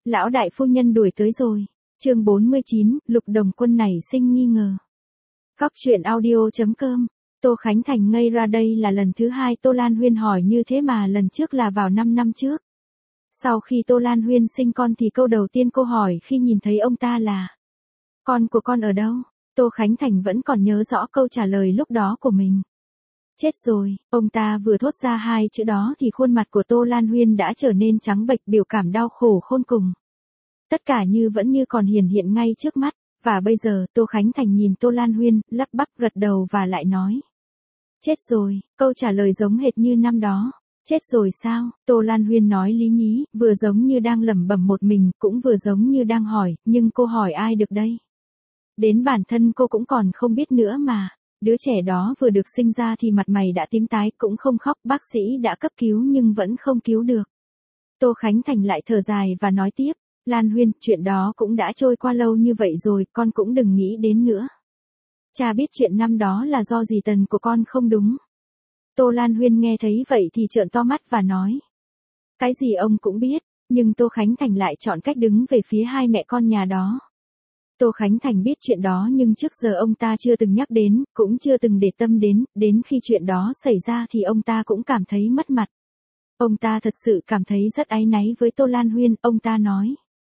Lão đại phu nhân đuổi tới rồi. Chương 49, Lục Đồng Quân nảy sinh nghi ngờ. Góc truyện audio.com. Tô Khánh Thành ngây ra, đây là lần thứ hai Tô Lan Huyên hỏi như thế mà lần trước là vào 5 năm trước. Sau khi Tô Lan Huyên sinh con thì câu đầu tiên cô hỏi khi nhìn thấy ông ta là: con của con ở đâu? Tô Khánh Thành vẫn còn nhớ rõ câu trả lời lúc đó của mình. Chết rồi, ông ta vừa thốt ra hai chữ đó thì khuôn mặt của Tô Lan Huyên đã trở nên trắng bệch, biểu cảm đau khổ khôn cùng. Tất cả vẫn như còn hiển hiện ngay trước mắt, và bây giờ Tô Khánh Thành nhìn Tô Lan Huyên, lắp bắp gật đầu và lại nói: chết rồi, câu trả lời giống hệt như năm đó. Chết rồi sao? Tô Lan Huyên nói lý nhí, vừa giống như đang lẩm bẩm một mình, cũng vừa giống như đang hỏi, nhưng cô hỏi ai được đây? Đến bản thân cô cũng còn không biết nữa mà. Đứa trẻ đó vừa được sinh ra thì mặt mày đã tím tái, cũng không khóc, bác sĩ đã cấp cứu nhưng vẫn không cứu được. Tô Khánh Thành lại thở dài và nói tiếp: Lan Huyên, chuyện đó cũng đã trôi qua lâu như vậy rồi, con cũng đừng nghĩ đến nữa. Cha biết chuyện năm đó là do dì Tần của con không đúng. Tô Lan Huyên nghe thấy vậy thì trợn to mắt và nói: cái gì ông cũng biết, nhưng Tô Khánh Thành lại chọn cách đứng về phía hai mẹ con nhà đó. Tô Khánh Thành biết chuyện đó nhưng trước giờ ông ta chưa từng nhắc đến, cũng chưa từng để tâm đến khi chuyện đó xảy ra thì ông ta cũng cảm thấy mất mặt. Ông ta thật sự cảm thấy rất áy náy với Tô Lan Huyên, ông ta nói: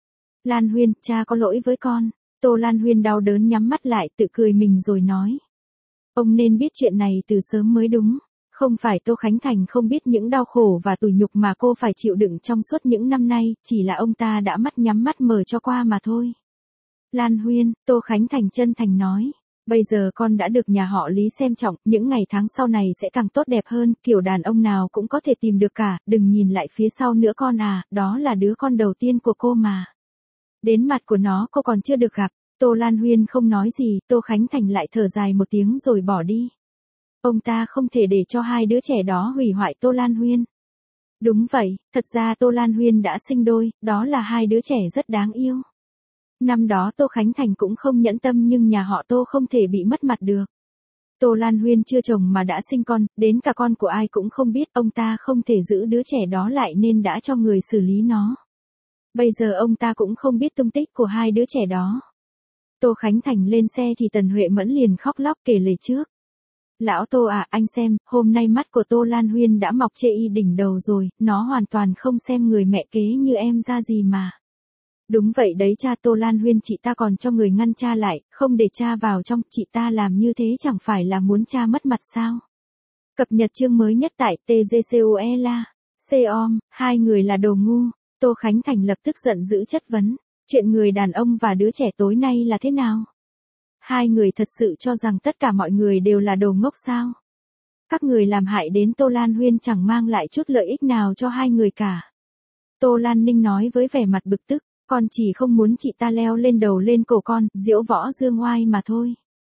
Lan Huyên, cha có lỗi với con. Tô Lan Huyên đau đớn nhắm mắt lại, tự cười mình rồi nói: ông nên biết chuyện này từ sớm mới đúng. Không phải Tô Khánh Thành không biết những đau khổ và tủi nhục mà cô phải chịu đựng trong suốt những năm nay, chỉ là ông ta đã mắt nhắm mắt mở cho qua mà thôi. Lan Huyên, Tô Khánh Thành chân thành nói, bây giờ con đã được nhà họ Lý xem trọng, những ngày tháng sau này sẽ càng tốt đẹp hơn, kiểu đàn ông nào cũng có thể tìm được cả, đừng nhìn lại phía sau nữa con à, đó là đứa con đầu tiên của cô mà. Đến mặt của nó cô còn chưa được gặp. Tô Lan Huyên không nói gì, Tô Khánh Thành lại thở dài một tiếng rồi bỏ đi. Ông ta không thể để cho hai đứa trẻ đó hủy hoại Tô Lan Huyên. Đúng vậy, thật ra Tô Lan Huyên đã sinh đôi, đó là hai đứa trẻ rất đáng yêu. Năm đó Tô Khánh Thành cũng không nhẫn tâm nhưng nhà họ Tô không thể bị mất mặt được. Tô Lan Huyên chưa chồng mà đã sinh con, đến cả con của ai cũng không biết, ông ta không thể giữ đứa trẻ đó lại nên đã cho người xử lý nó. Bây giờ ông ta cũng không biết tung tích của hai đứa trẻ đó. Tô Khánh Thành lên xe thì Tần Huệ Mẫn liền khóc lóc kể lể trước. Lão Tô à, anh xem, hôm nay mắt của Tô Lan Huyên đã mọc chê y đỉnh đầu rồi, nó hoàn toàn không xem người mẹ kế như em ra gì mà. Đúng vậy đấy cha, Tô Lan Huyên chị ta còn cho người ngăn cha lại, không để cha vào trong, chị ta làm như thế chẳng phải là muốn cha mất mặt sao? Cập nhật chương mới nhất tại TGCOELA. Seom, hai người là đồ ngu. Tô Khánh Thành lập tức giận dữ chất vấn, chuyện người đàn ông và đứa trẻ tối nay là thế nào? Hai người thật sự cho rằng tất cả mọi người đều là đồ ngốc sao? Các người làm hại đến Tô Lan Huyên chẳng mang lại chút lợi ích nào cho hai người cả. Tô Lan Ninh nói với vẻ mặt bực tức, con chỉ không muốn chị ta leo lên đầu lên cổ con, diễu võ dương oai mà thôi.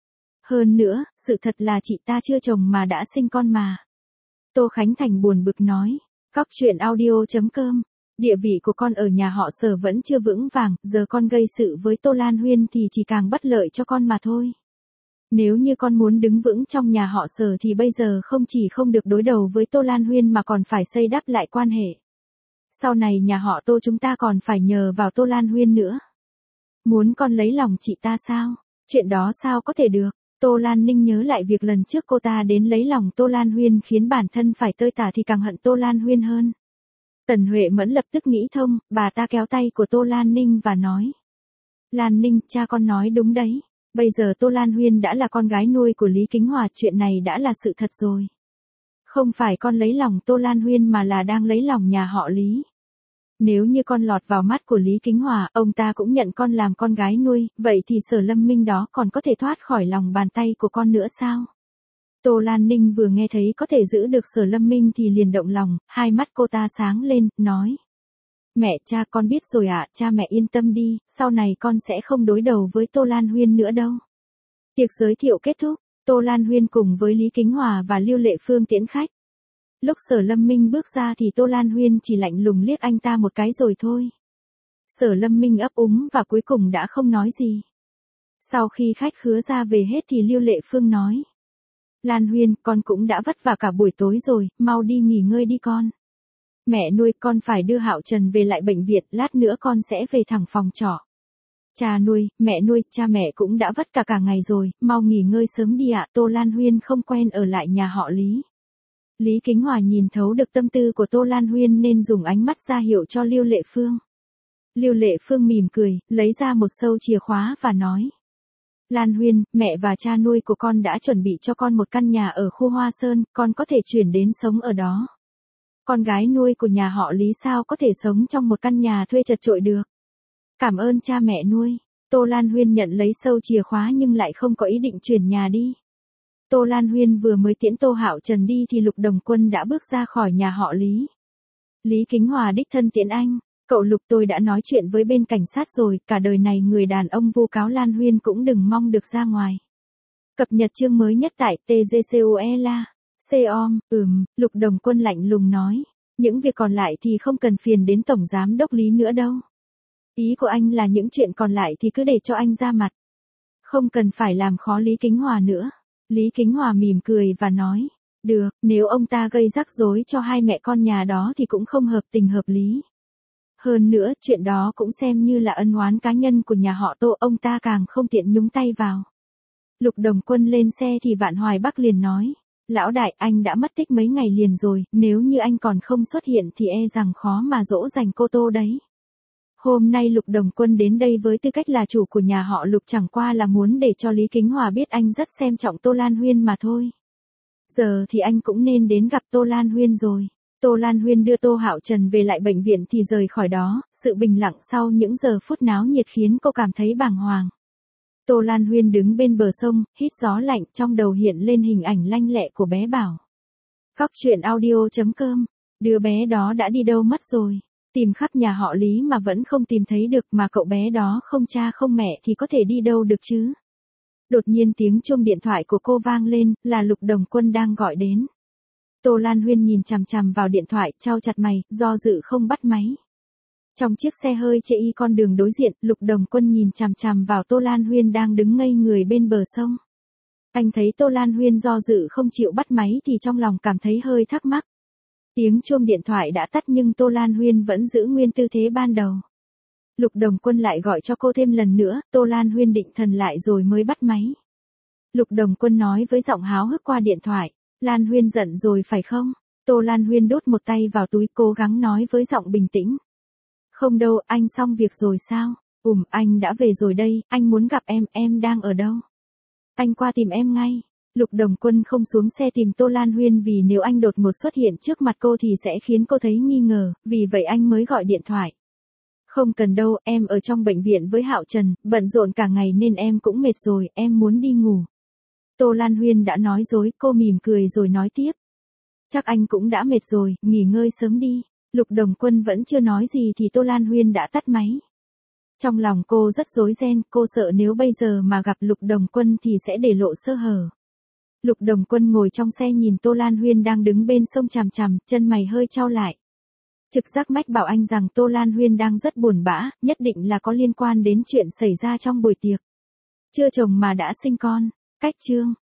Hơn nữa, sự thật là chị ta chưa chồng mà đã sinh con mà. Tô Khánh Thành buồn bực nói, góc truyện audio.com. Địa vị của con ở nhà họ Sở vẫn chưa vững vàng, giờ con gây sự với Tô Lan Huyên thì chỉ càng bất lợi cho con mà thôi. Nếu như con muốn đứng vững trong nhà họ Sở thì bây giờ không chỉ không được đối đầu với Tô Lan Huyên mà còn phải xây đắp lại quan hệ. Sau này nhà họ Tô chúng ta còn phải nhờ vào Tô Lan Huyên nữa. Muốn con lấy lòng chị ta sao? Chuyện đó sao có thể được? Tô Lan Ninh nhớ lại việc lần trước cô ta đến lấy lòng Tô Lan Huyên khiến bản thân phải tơi tả thì càng hận Tô Lan Huyên hơn. Tần Huệ Mẫn lập tức nghĩ thông, bà ta kéo tay của Tô Lan Ninh và nói. Lan Ninh, cha con nói đúng đấy. Bây giờ Tô Lan Huyên đã là con gái nuôi của Lý Kính Hòa, chuyện này đã là sự thật rồi. Không phải con lấy lòng Tô Lan Huyên mà là đang lấy lòng nhà họ Lý. Nếu như con lọt vào mắt của Lý Kính Hòa, ông ta cũng nhận con làm con gái nuôi, vậy thì Sở Lâm Minh đó còn có thể thoát khỏi lòng bàn tay của con nữa sao? Tô Lan Ninh vừa nghe thấy có thể giữ được Sở Lâm Minh thì liền động lòng, hai mắt cô ta sáng lên, nói. Mẹ, cha con biết rồi ạ, cha mẹ yên tâm đi, sau này con sẽ không đối đầu với Tô Lan Huyên nữa đâu. Tiệc giới thiệu kết thúc, Tô Lan Huyên cùng với Lý Kính Hòa và Lưu Lệ Phương tiễn khách. Lúc Sở Lâm Minh bước ra thì Tô Lan Huyên chỉ lạnh lùng liếc anh ta một cái rồi thôi. Sở Lâm Minh ấp úng và cuối cùng đã không nói gì. Sau khi khách khứa ra về hết thì Lưu Lệ Phương nói. Lan Huyên, con cũng đã vất vả cả buổi tối rồi, mau đi nghỉ ngơi đi con. Mẹ nuôi, con phải đưa Hạo Trần về lại bệnh viện, lát nữa con sẽ về thẳng phòng trọ. Cha nuôi, mẹ nuôi, cha mẹ cũng đã vất cả ngày rồi, mau nghỉ ngơi sớm đi ạ. Tô Lan Huyên không quen ở lại nhà họ Lý. Lý Kính Hòa nhìn thấu được tâm tư của Tô Lan Huyên nên dùng ánh mắt ra hiệu cho Lưu Lệ Phương. Lưu Lệ Phương mỉm cười, lấy ra một sâu chìa khóa và nói. Lan Huyên, mẹ và cha nuôi của con đã chuẩn bị cho con một căn nhà ở khu Hoa Sơn, con có thể chuyển đến sống ở đó. Con gái nuôi của nhà họ Lý sao có thể sống trong một căn nhà thuê chật chội được. Cảm ơn cha mẹ nuôi. Tô Lan Huyên nhận lấy sâu chìa khóa nhưng lại không có ý định chuyển nhà đi. Tô Lan Huyên vừa mới tiễn Tô Hạo Trần đi thì Lục Đồng Quân đã bước ra khỏi nhà họ Lý. Lý Kính Hòa đích thân tiễn anh. Cậu Lục, tôi đã nói chuyện với bên cảnh sát rồi, cả đời này người đàn ông vu cáo Lan Huyên cũng đừng mong được ra ngoài. Cập nhật chương mới nhất tại TGCOELA. Seom, Lục Đồng Quân lạnh lùng nói. Những việc còn lại thì không cần phiền đến Tổng Giám Đốc Lý nữa đâu. Ý của anh là những chuyện còn lại thì cứ để cho anh ra mặt. Không cần phải làm khó Lý Kính Hòa nữa. Lý Kính Hòa mỉm cười và nói. Được, nếu ông ta gây rắc rối cho hai mẹ con nhà đó thì cũng không hợp tình hợp lý. Hơn nữa, chuyện đó cũng xem như là ân oán cá nhân của nhà họ Tô, ông ta càng không tiện nhúng tay vào. Lục Đồng Quân lên xe thì Vạn Hoài Bắc liền nói. Lão đại, anh đã mất tích mấy ngày liền rồi, nếu như anh còn không xuất hiện thì e rằng khó mà dỗ dành cô Tô đấy. Hôm nay Lục Đồng Quân đến đây với tư cách là chủ của nhà họ Lục chẳng qua là muốn để cho Lý Kính Hòa biết anh rất xem trọng Tô Lan Huyên mà thôi. Giờ thì anh cũng nên đến gặp Tô Lan Huyên rồi. Tô Lan Huyên đưa Tô Hạo Trần về lại bệnh viện thì rời khỏi đó, sự bình lặng sau những giờ phút náo nhiệt khiến cô cảm thấy bàng hoàng. Tô Lan Huyên đứng bên bờ sông, hít gió lạnh, trong đầu hiện lên hình ảnh lanh lẹ của bé Bảo. Góc truyện audio.com, đứa bé đó đã đi đâu mất rồi? Tìm khắp nhà họ Lý mà vẫn không tìm thấy được, mà cậu bé đó không cha không mẹ thì có thể đi đâu được chứ? Đột nhiên tiếng chuông điện thoại của cô vang lên, là Lục Đồng Quân đang gọi đến. Tô Lan Huyên nhìn chằm chằm vào điện thoại, chau chặt mày, do dự không bắt máy. Trong chiếc xe hơi chê y con đường đối diện, Lục Đồng Quân nhìn chằm chằm vào Tô Lan Huyên đang đứng ngây người bên bờ sông. Anh thấy Tô Lan Huyên do dự không chịu bắt máy thì trong lòng cảm thấy hơi thắc mắc. Tiếng chuông điện thoại đã tắt nhưng Tô Lan Huyên vẫn giữ nguyên tư thế ban đầu. Lục Đồng Quân lại gọi cho cô thêm lần nữa, Tô Lan Huyên định thần lại rồi mới bắt máy. Lục Đồng Quân nói với giọng háo hức qua điện thoại, Lan Huyên giận rồi phải không? Tô Lan Huyên đút một tay vào túi, cố gắng nói với giọng bình tĩnh. Không đâu, anh xong việc rồi sao? Anh đã về rồi đây, anh muốn gặp em đang ở đâu? Anh qua tìm em ngay. Lục Đồng Quân không xuống xe tìm Tô Lan Huyên vì nếu anh đột ngột xuất hiện trước mặt cô thì sẽ khiến cô thấy nghi ngờ, vì vậy anh mới gọi điện thoại. Không cần đâu, em ở trong bệnh viện với Hạo Trần, bận rộn cả ngày nên em cũng mệt rồi, em muốn đi ngủ. Tô Lan Huyên đã nói dối, cô mỉm cười rồi nói tiếp. Chắc anh cũng đã mệt rồi, nghỉ ngơi sớm đi. Lục Đồng Quân vẫn chưa nói gì thì Tô Lan Huyên đã tắt máy. Trong lòng cô rất rối ren, cô sợ nếu bây giờ mà gặp Lục Đồng Quân thì sẽ để lộ sơ hở. Lục Đồng Quân ngồi trong xe nhìn Tô Lan Huyên đang đứng bên sông chằm chằm, chân mày hơi chau lại. Trực giác mách bảo anh rằng Tô Lan Huyên đang rất buồn bã, nhất định là có liên quan đến chuyện xảy ra trong buổi tiệc. Chưa chồng mà đã sinh con. Cách chương